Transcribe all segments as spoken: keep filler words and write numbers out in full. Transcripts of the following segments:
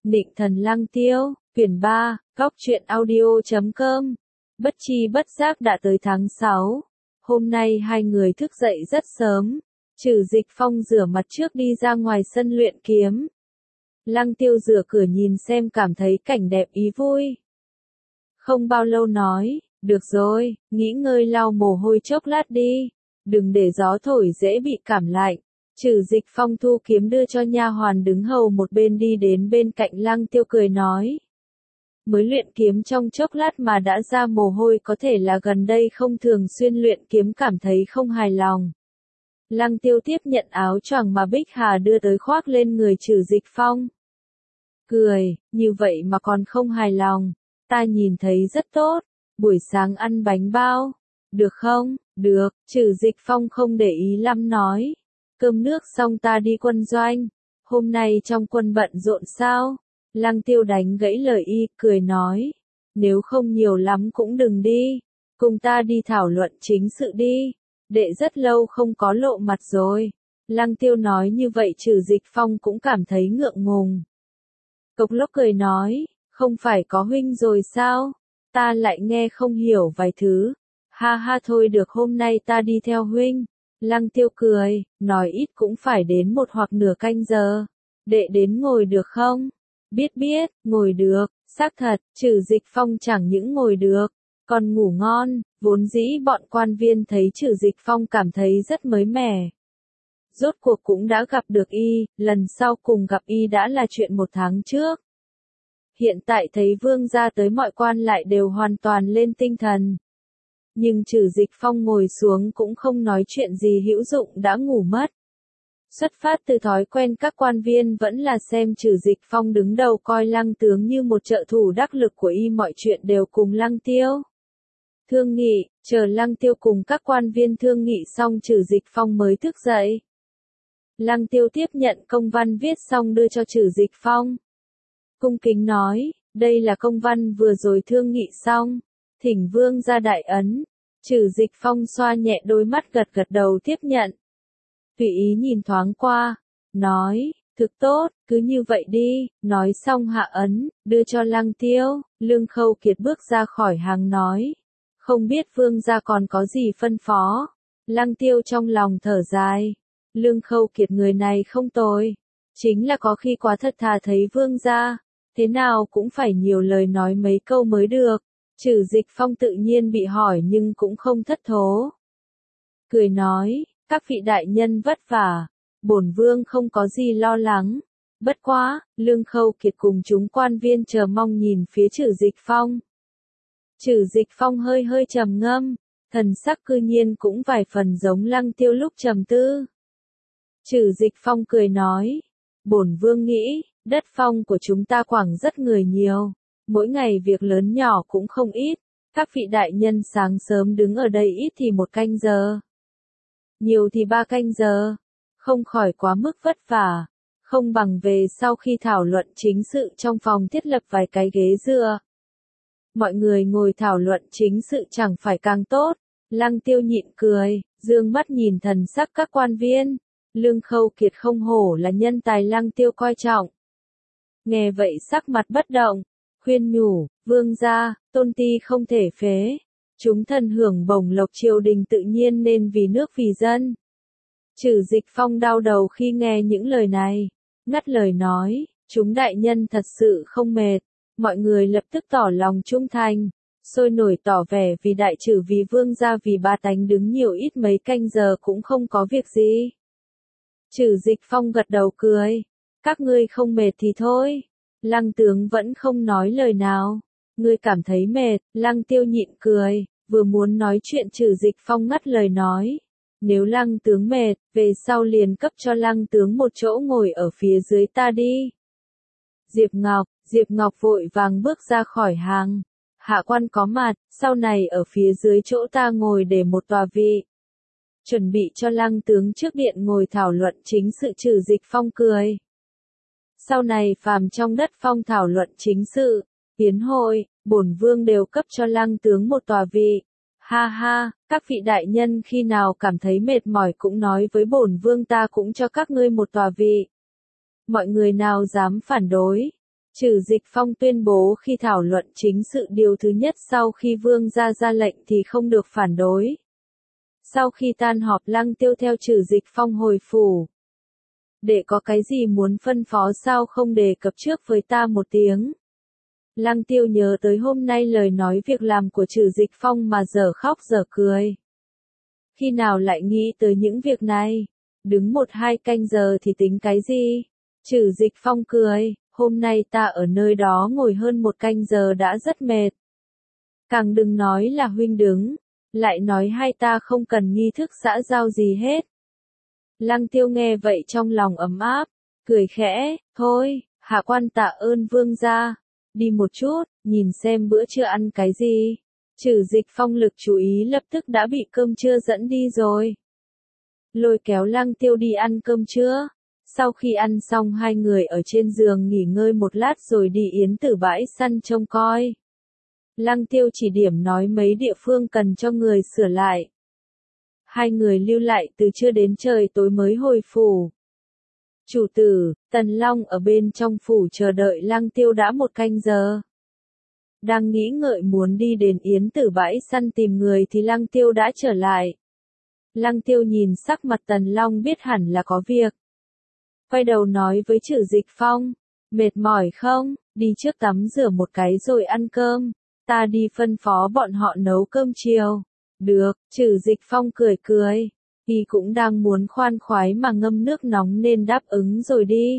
Nịnh thần Lăng Tiêu, quyển ba, góc truyện audio chấm com. Bất chi bất giác đã tới tháng sáu. Hôm nay hai người thức dậy rất sớm. Trừ Dịch Phong rửa mặt trước đi ra ngoài sân luyện kiếm. Lăng Tiêu rửa cửa nhìn xem cảm thấy cảnh đẹp ý vui. Không bao lâu nói, được rồi, nghỉ ngơi lau mồ hôi chốc lát đi. Đừng để gió thổi dễ bị cảm lạnh. Trừ Dịch Phong thu kiếm đưa cho nha hoàn đứng hầu một bên đi đến bên cạnh Lăng Tiêu cười nói. Mới luyện kiếm trong chốc lát mà đã ra mồ hôi, có thể là gần đây không thường xuyên luyện kiếm cảm thấy không hài lòng. Lăng Tiêu tiếp nhận áo choàng mà Bích Hà đưa tới khoác lên người Trừ Dịch Phong. Cười, như vậy mà còn không hài lòng, ta nhìn thấy rất tốt, buổi sáng ăn bánh bao, được không? Được, Trừ Dịch Phong không để ý lắm nói. Cơm nước xong ta đi quân doanh, hôm nay trong quân bận rộn sao? Lăng Tiêu đánh gãy lời y, cười nói, nếu không nhiều lắm cũng đừng đi, cùng ta đi thảo luận chính sự đi, đệ rất lâu không có lộ mặt rồi. Lăng Tiêu nói như vậy Trừ Dịch Phong cũng cảm thấy ngượng ngùng. Cộc Lốc cười nói, không phải có huynh rồi sao? Ta lại nghe không hiểu vài thứ. Ha ha thôi được, hôm nay ta đi theo huynh. Lăng Tiêu cười, nói ít cũng phải đến một hoặc nửa canh giờ. Đệ đến ngồi được không? Biết biết, ngồi được, xác thật, Trừ Dịch Phong chẳng những ngồi được, còn ngủ ngon. Vốn dĩ bọn quan viên thấy Trừ Dịch Phong cảm thấy rất mới mẻ. Rốt cuộc cũng đã gặp được y, lần sau cùng gặp y đã là chuyện một tháng trước. Hiện tại thấy vương gia tới, mọi quan lại đều hoàn toàn lên tinh thần. Nhưng Trừ Dịch Phong ngồi xuống cũng không nói chuyện gì hữu dụng đã ngủ mất. Xuất phát từ thói quen, các quan viên vẫn là xem Trừ Dịch Phong đứng đầu, coi Lăng tướng như một trợ thủ đắc lực của y, mọi chuyện đều cùng Lăng Tiêu thương nghị. Chờ Lăng Tiêu cùng các quan viên thương nghị xong, Trừ Dịch Phong mới thức dậy. Lăng Tiêu tiếp nhận công văn viết xong đưa cho Trừ Dịch Phong. Cung kính nói, đây là công văn vừa rồi thương nghị xong, thỉnh vương ra đại ấn. Trừ Dịch Phong xoa nhẹ đôi mắt, gật gật đầu tiếp nhận. Tùy ý nhìn thoáng qua, nói, thực tốt, cứ như vậy đi. Nói xong hạ ấn, đưa cho Lăng Tiêu. Lương Khâu Kiệt bước ra khỏi hàng nói, không biết vương gia còn có gì phân phó. Lăng Tiêu trong lòng thở dài, Lương Khâu Kiệt người này không tồi, chính là có khi quá thật thà thấy vương gia, thế nào cũng phải nhiều lời nói mấy câu mới được. Trừ Dịch Phong tự nhiên bị hỏi nhưng cũng không thất thố. Cười nói, các vị đại nhân vất vả, bổn vương không có gì lo lắng. Bất quá, Lương Khâu Kiệt cùng chúng quan viên chờ mong nhìn phía Trừ Dịch Phong. Trừ Dịch Phong hơi hơi trầm ngâm, thần sắc cư nhiên cũng vài phần giống Lăng Tiêu lúc trầm tư. Trừ Dịch Phong cười nói, bổn vương nghĩ, đất phong của chúng ta Quảng rất người nhiều, mỗi ngày việc lớn nhỏ cũng không ít, các vị đại nhân sáng sớm đứng ở đây ít thì một canh giờ, nhiều thì ba canh giờ, không khỏi quá mức vất vả, không bằng về sau khi thảo luận chính sự trong phòng thiết lập vài cái ghế dựa. Mọi người ngồi thảo luận chính sự chẳng phải càng tốt. Lăng Tiêu nhịn cười, dương mắt nhìn thần sắc các quan viên. Lương Khâu Kiệt không hổ là nhân tài Lăng Tiêu coi trọng. Nghe vậy sắc mặt bất động, khuyên nhủ, vương gia, tôn ti không thể phế. Chúng thần hưởng bổng lộc triều đình tự nhiên nên vì nước vì dân. Trừ Dịch Phong đau đầu khi nghe những lời này, ngắt lời nói, chúng đại nhân thật sự không mệt. Mọi người lập tức tỏ lòng trung thành, sôi nổi tỏ vẻ vì đại trừ, vì vương gia, vì ba tánh đứng nhiều ít mấy canh giờ cũng không có việc gì. Trừ Dịch Phong gật đầu cười, các ngươi không mệt thì thôi. Lăng tướng vẫn không nói lời nào. Ngươi cảm thấy mệt? Lăng Tiêu nhịn cười, vừa muốn nói chuyện Trừ Dịch Phong ngắt lời nói, nếu Lăng tướng mệt, về sau liền cấp cho Lăng tướng một chỗ ngồi ở phía dưới ta đi. Diệp Ngọc, Diệp Ngọc vội vàng bước ra khỏi hàng. Hạ quan có mặt, sau này ở phía dưới chỗ ta ngồi để một tòa vị. Chuẩn bị cho Lăng tướng trước điện ngồi thảo luận chính sự. Trừ Dịch Phong cười. Sau này phàm trong đất phong thảo luận chính sự, yến hội, bổn vương đều cấp cho Lăng tướng một tòa vị. Ha ha, các vị đại nhân khi nào cảm thấy mệt mỏi cũng nói với bổn vương, ta cũng cho các ngươi một tòa vị. Mọi người nào dám phản đối? Trừ Dịch Phong tuyên bố khi thảo luận chính sự điều thứ nhất sau khi vương gia ra lệnh thì không được phản đối. Sau khi tan họp Lăng Tiêu theo Trừ Dịch Phong hồi phủ. Để có cái gì muốn phân phó sao không đề cập trước với ta một tiếng. Lăng Tiêu nhớ tới hôm nay lời nói việc làm của Trừ Dịch Phong mà dở khóc dở cười. Khi nào lại nghĩ tới những việc này? Đứng một hai canh giờ thì tính cái gì? Trừ Dịch Phong cười, hôm nay ta ở nơi đó ngồi hơn một canh giờ đã rất mệt. Càng đừng nói là huynh đứng, lại nói hai ta không cần nghi thức xã giao gì hết. Lăng Tiêu nghe vậy trong lòng ấm áp, cười khẽ, thôi, hạ quan tạ ơn vương gia, đi một chút, nhìn xem bữa trưa ăn cái gì. Trừ Dịch Phong lực chú ý lập tức đã bị cơm trưa dẫn đi rồi. Lôi kéo Lăng Tiêu đi ăn cơm trưa. Sau khi ăn xong hai người ở trên giường nghỉ ngơi một lát rồi đi yến tử bãi săn trông coi. Lăng Tiêu chỉ điểm nói mấy địa phương cần cho người sửa lại. Hai người lưu lại từ trưa đến trời tối mới hồi phủ. Chủ tử, Tần Long ở bên trong phủ chờ đợi Lăng Tiêu đã một canh giờ. Đang nghĩ ngợi muốn đi đến yến tử bãi săn tìm người thì Lăng Tiêu đã trở lại. Lăng Tiêu nhìn sắc mặt Tần Long biết hẳn là có việc. Quay đầu nói với Trừ Dịch Phong, mệt mỏi không, đi trước tắm rửa một cái rồi ăn cơm, ta đi phân phó bọn họ nấu cơm chiều. Được, Trừ Dịch Phong cười cười, y cũng đang muốn khoan khoái mà ngâm nước nóng nên đáp ứng rồi đi.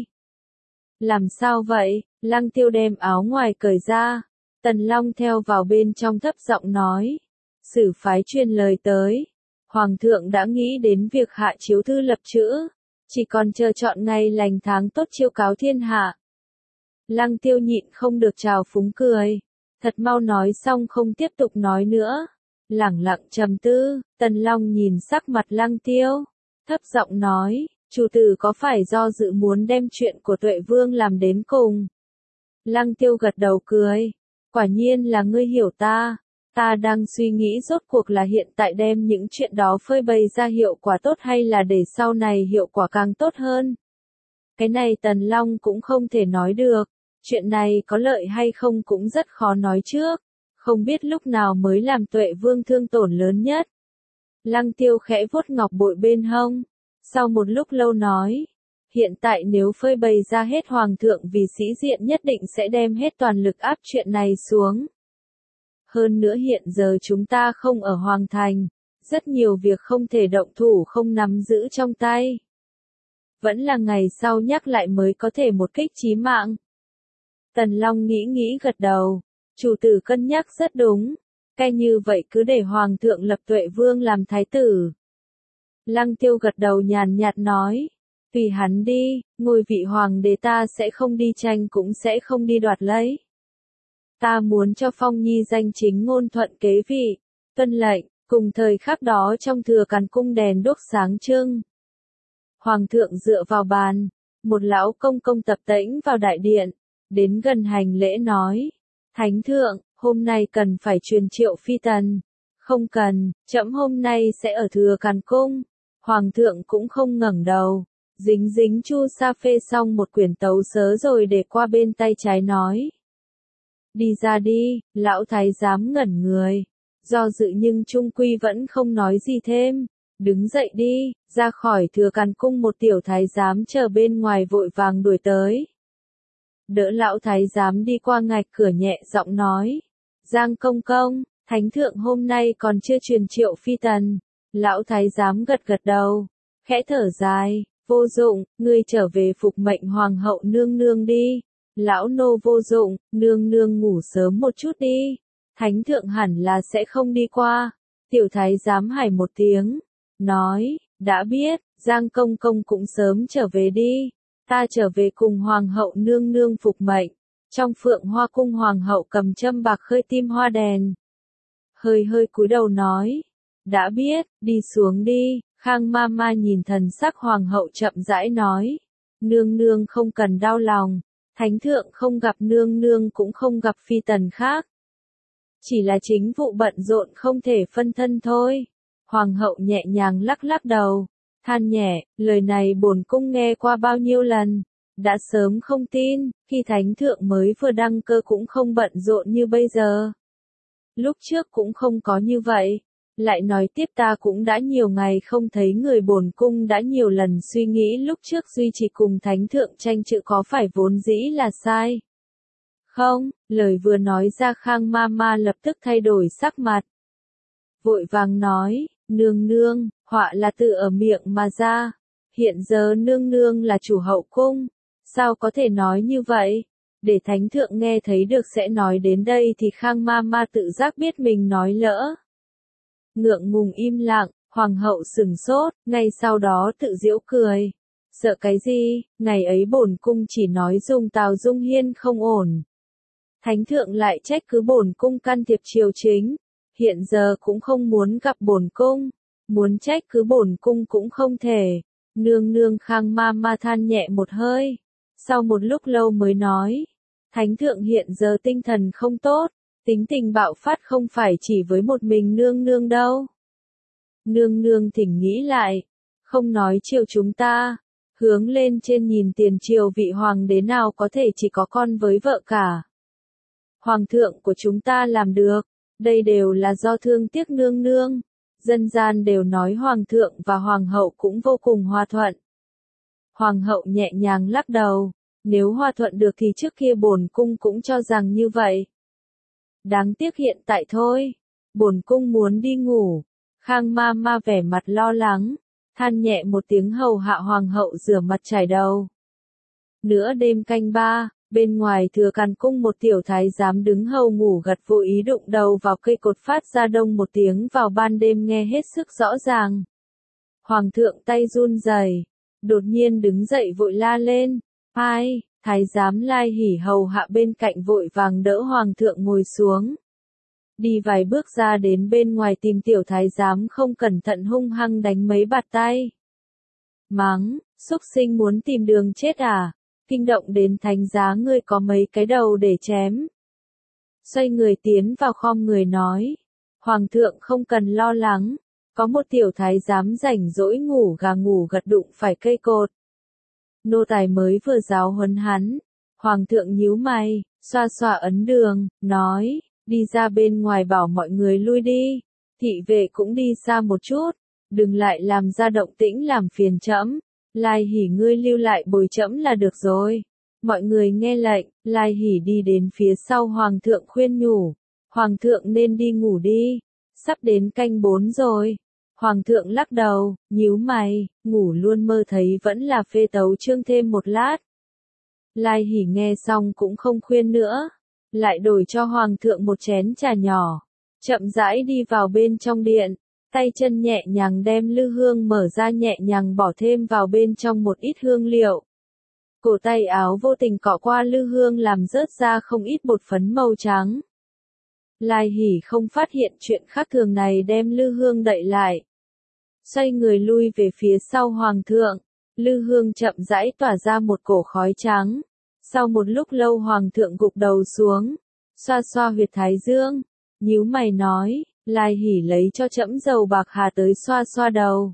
Làm sao vậy? Lăng Tiêu đem áo ngoài cởi ra, Tần Long theo vào bên trong thấp giọng nói, sử phái truyền lời tới, Hoàng thượng đã nghĩ đến việc hạ chiếu thư lập chữ. Chỉ còn chờ chọn ngày lành tháng tốt chiêu cáo thiên hạ. Lăng Tiêu nhịn không được trào phúng cười. Thật mau nói xong không tiếp tục nói nữa. Lẳng lặng trầm tư, Tần Long nhìn sắc mặt Lăng Tiêu. Thấp giọng nói, chủ tử có phải do dự muốn đem chuyện của Tuệ Vương làm đến cùng? Lăng Tiêu gật đầu cười. Quả nhiên là ngươi hiểu ta. Ta đang suy nghĩ rốt cuộc là hiện tại đem những chuyện đó phơi bày ra hiệu quả tốt hay là để sau này hiệu quả càng tốt hơn. Cái này Tần Long cũng không thể nói được. Chuyện này có lợi hay không cũng rất khó nói trước. Không biết lúc nào mới làm Tuệ Vương thương tổn lớn nhất. Lăng Tiêu khẽ vuốt ngọc bội bên hông. Sau một lúc lâu nói. Hiện tại nếu phơi bày ra hết Hoàng thượng vì sĩ diện nhất định sẽ đem hết toàn lực áp chuyện này xuống. Hơn nữa hiện giờ chúng ta không ở Hoàng Thành, rất nhiều việc không thể động thủ không nắm giữ trong tay. Vẫn là ngày sau nhắc lại mới có thể một kích chí mạng. Tần Long nghĩ nghĩ gật đầu, chủ tử cân nhắc rất đúng, cái như vậy cứ để Hoàng thượng lập Tuệ Vương làm thái tử. Lăng Tiêu gật đầu nhàn nhạt nói, tùy hắn đi, ngôi vị hoàng đế ta sẽ không đi tranh cũng sẽ không đi đoạt lấy. Ta muốn cho Phong Nhi danh chính ngôn thuận kế vị, tuân lệnh, cùng thời khắc đó trong thừa càn cung đèn đuốc sáng trưng. Hoàng thượng dựa vào bàn, một lão công công tập tễnh vào đại điện, đến gần hành lễ nói, Thánh thượng, hôm nay cần phải truyền triệu phi tần, không cần, trẫm hôm nay sẽ ở thừa càn cung. Hoàng thượng cũng không ngẩng đầu, dính dính chu sa phê xong một quyển tấu sớ rồi để qua bên tay trái nói. Đi ra đi, lão thái giám ngẩn người, do dự nhưng trung quy vẫn không nói gì thêm, đứng dậy đi, ra khỏi thừa càn cung một tiểu thái giám chờ bên ngoài vội vàng đuổi tới. Đỡ lão thái giám đi qua ngạch cửa nhẹ giọng nói, Giang công công, thánh thượng hôm nay còn chưa truyền triệu phi tần. Lão thái giám gật gật đầu, khẽ thở dài, vô dụng, ngươi trở về phục mệnh hoàng hậu nương nương đi. Lão nô vô dụng, nương nương ngủ sớm một chút đi. Thánh thượng hẳn là sẽ không đi qua. Tiểu thái giám hài một tiếng, nói, đã biết, Giang công công cũng sớm trở về đi. Ta trở về cùng hoàng hậu nương nương phục mệnh. Trong phượng hoa cung hoàng hậu cầm châm bạc khơi tim hoa đèn. Hơi hơi cúi đầu nói, đã biết, đi xuống đi. Khang ma ma nhìn thần sắc hoàng hậu chậm rãi nói, nương nương không cần đau lòng. Thánh thượng không gặp nương nương cũng không gặp phi tần khác. Chỉ là chính vụ bận rộn không thể phân thân thôi. Hoàng hậu nhẹ nhàng lắc lắc đầu, than nhẹ, lời này bổn cung nghe qua bao nhiêu lần. đã sớm không tin, khi thánh thượng mới vừa đăng cơ cũng không bận rộn như bây giờ. Lúc trước cũng không có như vậy. Lại nói tiếp ta cũng đã nhiều ngày không thấy người bổn cung đã nhiều lần suy nghĩ lúc trước duy trì cùng thánh thượng tranh chữ có phải vốn dĩ là sai. Không, lời vừa nói ra Khang Mama lập tức thay đổi sắc mặt. Vội vàng nói, nương nương, họa là tự ở miệng mà ra. Hiện giờ nương nương là chủ hậu cung, sao có thể nói như vậy? Để thánh thượng nghe thấy được sẽ nói đến đây thì Khang Mama tự giác biết mình nói lỡ. Ngượng ngùng im lặng, hoàng hậu sừng sốt, ngay sau đó tự giễu cười. Sợ cái gì, ngày ấy bổn cung chỉ nói dùng Tào Dung Hiên không ổn. Thánh thượng lại trách cứ bổn cung can thiệp triều chính, hiện giờ cũng không muốn gặp bổn cung, muốn trách cứ bổn cung cũng không thể. Nương nương Khang Mama than nhẹ một hơi, sau một lúc lâu mới nói, thánh thượng hiện giờ tinh thần không tốt, tính tình bạo phát không phải chỉ với một mình nương nương đâu. Nương nương thỉnh nghĩ lại, không nói triều chúng ta, hướng lên trên nhìn tiền triều vị hoàng đế nào có thể chỉ có con với vợ cả. Hoàng thượng của chúng ta làm được, đây đều là do thương tiếc nương nương. Dân gian đều nói hoàng thượng và hoàng hậu cũng vô cùng hòa thuận. Hoàng hậu nhẹ nhàng lắc đầu, nếu hòa thuận được thì trước kia bổn cung cũng cho rằng như vậy. Đáng tiếc hiện tại thôi, bổn cung muốn đi ngủ. Khang Mama vẻ mặt lo lắng, than nhẹ một tiếng hầu hạ hoàng hậu rửa mặt chải đầu. Nửa đêm canh ba, bên ngoài Thừa Càn cung một tiểu thái giám đứng hầu ngủ gật vô ý đụng đầu vào cây cột phát ra đông một tiếng vào ban đêm nghe hết sức rõ ràng. Hoàng thượng tay run rẩy, đột nhiên đứng dậy vội la lên, ai, thái giám Lai Hỉ hầu hạ bên cạnh vội vàng đỡ hoàng thượng ngồi xuống. Đi vài bước ra đến bên ngoài tìm tiểu thái giám không cẩn thận hung hăng đánh mấy bạt tay. Mắng, xúc sinh muốn tìm đường chết à? Kinh động đến thánh giá ngươi có mấy cái đầu để chém. Xoay người tiến vào khom người nói, hoàng thượng không cần lo lắng, có một tiểu thái giám rảnh rỗi ngủ gà ngủ gật đụng phải cây cột. Nô tài mới vừa giáo huấn hắn, hoàng thượng nhíu mày, xoa xoa ấn đường, nói, đi ra bên ngoài bảo mọi người lui đi, thị vệ cũng đi xa một chút, đừng lại làm ra động tĩnh làm phiền trẫm. Lai Hỉ ngươi lưu lại bồi trẫm là được rồi. Mọi người nghe lệnh, Lai Hỉ đi đến phía sau hoàng thượng khuyên nhủ. Hoàng thượng nên đi ngủ đi. Sắp đến canh bốn rồi. Hoàng thượng lắc đầu, nhíu mày, ngủ luôn mơ thấy vẫn là phê tấu chương thêm một lát. Lai Hỉ nghe xong cũng không khuyên nữa. Lại đổi cho hoàng thượng một chén trà nhỏ. Chậm rãi đi vào bên trong điện. Tay chân nhẹ nhàng đem lư hương mở ra nhẹ nhàng bỏ thêm vào bên trong một ít hương liệu. Cổ tay áo vô tình cọ qua lư hương làm rớt ra không ít bột phấn màu trắng. Lai Hỉ không phát hiện chuyện khác thường này đem lư hương đậy lại. Xoay người lui về phía sau hoàng thượng, lư hương chậm rãi tỏa ra một cổ khói trắng. Sau một lúc lâu hoàng thượng gục đầu xuống, xoa xoa huyệt thái dương, nhíu mày nói. Lai Hỉ lấy cho trẫm dầu bạc hà tới xoa xoa đầu.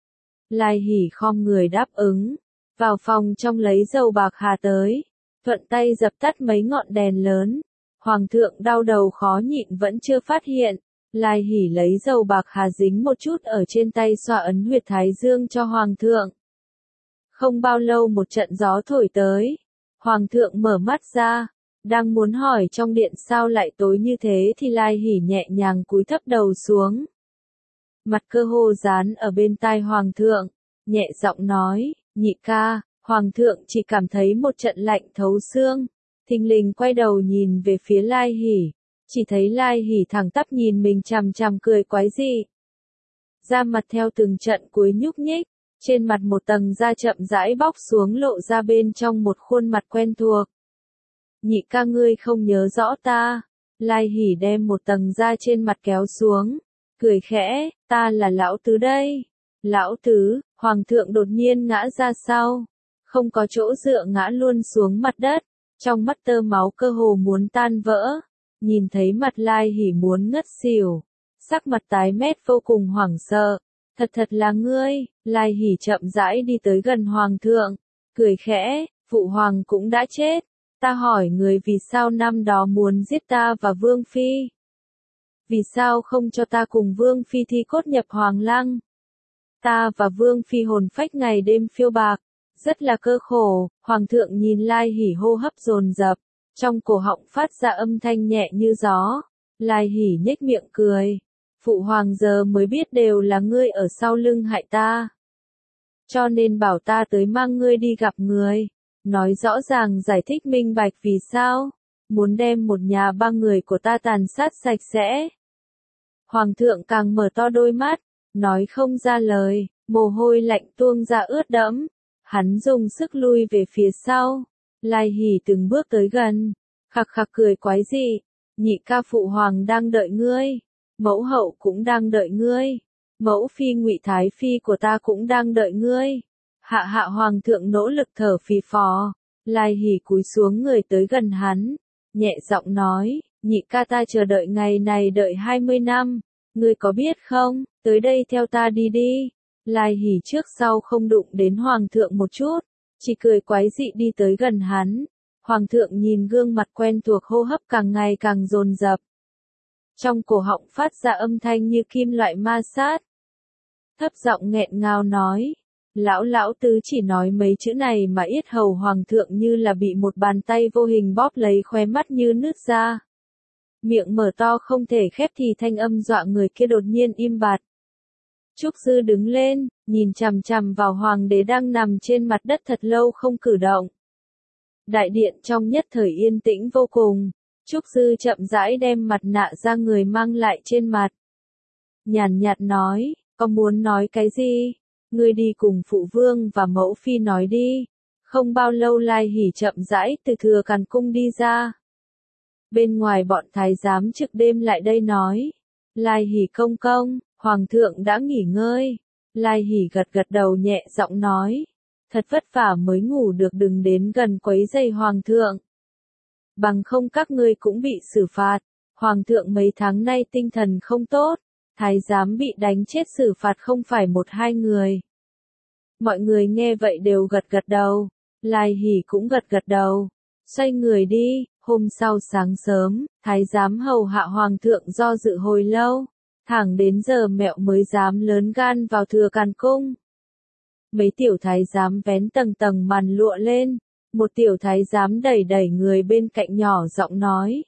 Lai Hỉ khom người đáp ứng, vào phòng trong lấy dầu bạc hà tới, thuận tay dập tắt mấy ngọn đèn lớn. Hoàng thượng đau đầu khó nhịn vẫn chưa phát hiện, Lai Hỉ lấy dầu bạc hà dính một chút ở trên tay xoa ấn huyệt thái dương cho hoàng thượng. Không bao lâu một trận gió thổi tới, hoàng thượng mở mắt ra. Đang muốn hỏi trong điện sao lại tối như thế thì Lai Hỉ nhẹ nhàng cúi thấp đầu xuống. Mặt cơ hồ dán ở bên tai hoàng thượng, nhẹ giọng nói, nhị ca, hoàng thượng chỉ cảm thấy một trận lạnh thấu xương, thình lình quay đầu nhìn về phía Lai Hỉ, chỉ thấy Lai Hỉ thẳng tắp nhìn mình chằm chằm cười quái dị. Da mặt theo từng trận cuối nhúc nhích, trên mặt một tầng da chậm rãi bóc xuống lộ ra bên trong một khuôn mặt quen thuộc. Nhị ca ngươi không nhớ rõ ta. Lai Hỉ đem một tầng da trên mặt kéo xuống, cười khẽ, ta là lão tứ đây. Lão tứ, hoàng thượng đột nhiên ngã ra sau, không có chỗ dựa ngã luôn xuống mặt đất, trong mắt tơ máu cơ hồ muốn tan vỡ, nhìn thấy mặt Lai Hỉ muốn ngất xỉu, sắc mặt tái mét vô cùng hoảng sợ, thật thật là ngươi. Lai Hỉ chậm rãi đi tới gần hoàng thượng, cười khẽ, Phụ hoàng cũng đã chết. Ta hỏi người vì sao năm đó muốn giết ta và Vương Phi? Vì sao không cho ta cùng Vương Phi thi cốt nhập hoàng lăng? Ta và Vương Phi hồn phách ngày đêm phiêu bạc, rất là cơ khổ. Hoàng thượng nhìn Lai Hỷ hô hấp dồn dập, trong cổ họng phát ra âm thanh nhẹ như gió. Lai Hỷ nhếch miệng cười. Phụ hoàng giờ mới biết đều là ngươi ở sau lưng hại ta. Cho nên bảo ta tới mang ngươi đi gặp người. Nói rõ ràng giải thích minh bạch vì sao. Muốn đem một nhà ba người của ta tàn sát sạch sẽ. Hoàng thượng càng mở to đôi mắt, nói không ra lời, mồ hôi lạnh tuôn ra ướt đẫm. Hắn dùng sức lui về phía sau. Lai Hỷ từng bước tới gần, khặc khặc cười quái dị. Nhị ca phụ hoàng đang đợi ngươi. Mẫu hậu cũng đang đợi ngươi. Mẫu phi Ngụy Thái Phi của ta cũng đang đợi ngươi. Hạ hạ hoàng thượng nỗ lực thở phì phò. Lai Hỷ cúi xuống người tới gần hắn. Nhẹ giọng nói, nhị ca ta chờ đợi ngày này đợi hai mươi năm. Ngươi có biết không, tới đây theo ta đi đi. Lai Hỷ trước sau không đụng đến hoàng thượng một chút. Chỉ cười quái dị đi tới gần hắn. Hoàng thượng nhìn gương mặt quen thuộc hô hấp càng ngày càng dồn dập. Trong cổ họng phát ra âm thanh như kim loại ma sát. Thấp giọng nghẹn ngào nói. Lão lão tứ chỉ nói mấy chữ này mà yết hầu hoàng thượng như là bị một bàn tay vô hình bóp lấy, khóe mắt như nứt ra. Miệng mở to không thể khép thì thanh âm dọa người kia đột nhiên im bặt. Trúc Dư đứng lên, nhìn chằm chằm vào hoàng đế đang nằm trên mặt đất thật lâu không cử động. Đại điện trong nhất thời yên tĩnh vô cùng. Trúc Dư chậm rãi đem mặt nạ ra người mang lại trên mặt. Nhàn nhạt nói, có muốn nói cái gì? Ngươi đi cùng phụ vương và mẫu phi nói đi. Không bao lâu Lai Hỷ chậm rãi từ Thừa Càn cung đi ra. Bên ngoài bọn thái giám trực đêm lại đây nói. Lai Hỷ công công, hoàng thượng đã nghỉ ngơi. Lai Hỷ gật gật đầu nhẹ giọng nói. Thật vất vả mới ngủ được, đừng đến gần quấy rầy hoàng thượng. Bằng không các ngươi cũng bị xử phạt. Hoàng thượng mấy tháng nay tinh thần không tốt. Thái giám bị đánh chết xử phạt không phải một hai người. Mọi người nghe vậy đều gật gật đầu. Lai Hỷ cũng gật gật đầu. Xoay người đi. Hôm sau sáng sớm, thái giám hầu hạ hoàng thượng do dự hồi lâu. Thẳng đến giờ mẹo mới dám lớn gan vào Thừa Càn cung. Mấy tiểu thái giám vén tầng tầng màn lụa lên. Một tiểu thái giám đẩy đẩy người bên cạnh nhỏ giọng nói.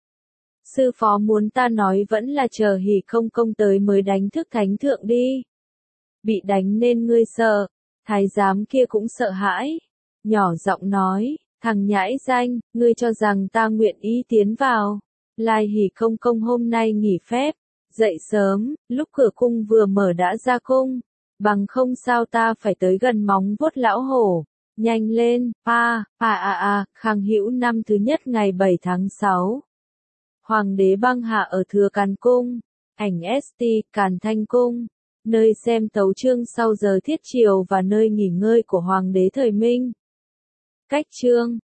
Sư phó muốn ta nói vẫn là chờ Hỷ công công tới mới đánh thức thánh thượng đi. Bị đánh nên ngươi sợ. Thái giám kia cũng sợ hãi. Nhỏ giọng nói, thằng nhãi danh, ngươi cho rằng ta nguyện ý tiến vào. Lai Hỷ công công hôm nay nghỉ phép. Dậy sớm, lúc cửa cung vừa mở đã ra cung. Bằng không sao ta phải tới gần móng vuốt lão hổ. Nhanh lên, pa, pa a a, Khang Hữu năm thứ nhất ngày bảy tháng sáu. Hoàng đế băng hạ ở Thừa Càn cung. Ảnh ét tê, Càn Thanh cung. Nơi xem tấu chương sau giờ thiết chiều và nơi nghỉ ngơi của Hoàng đế thời Minh. Cách chương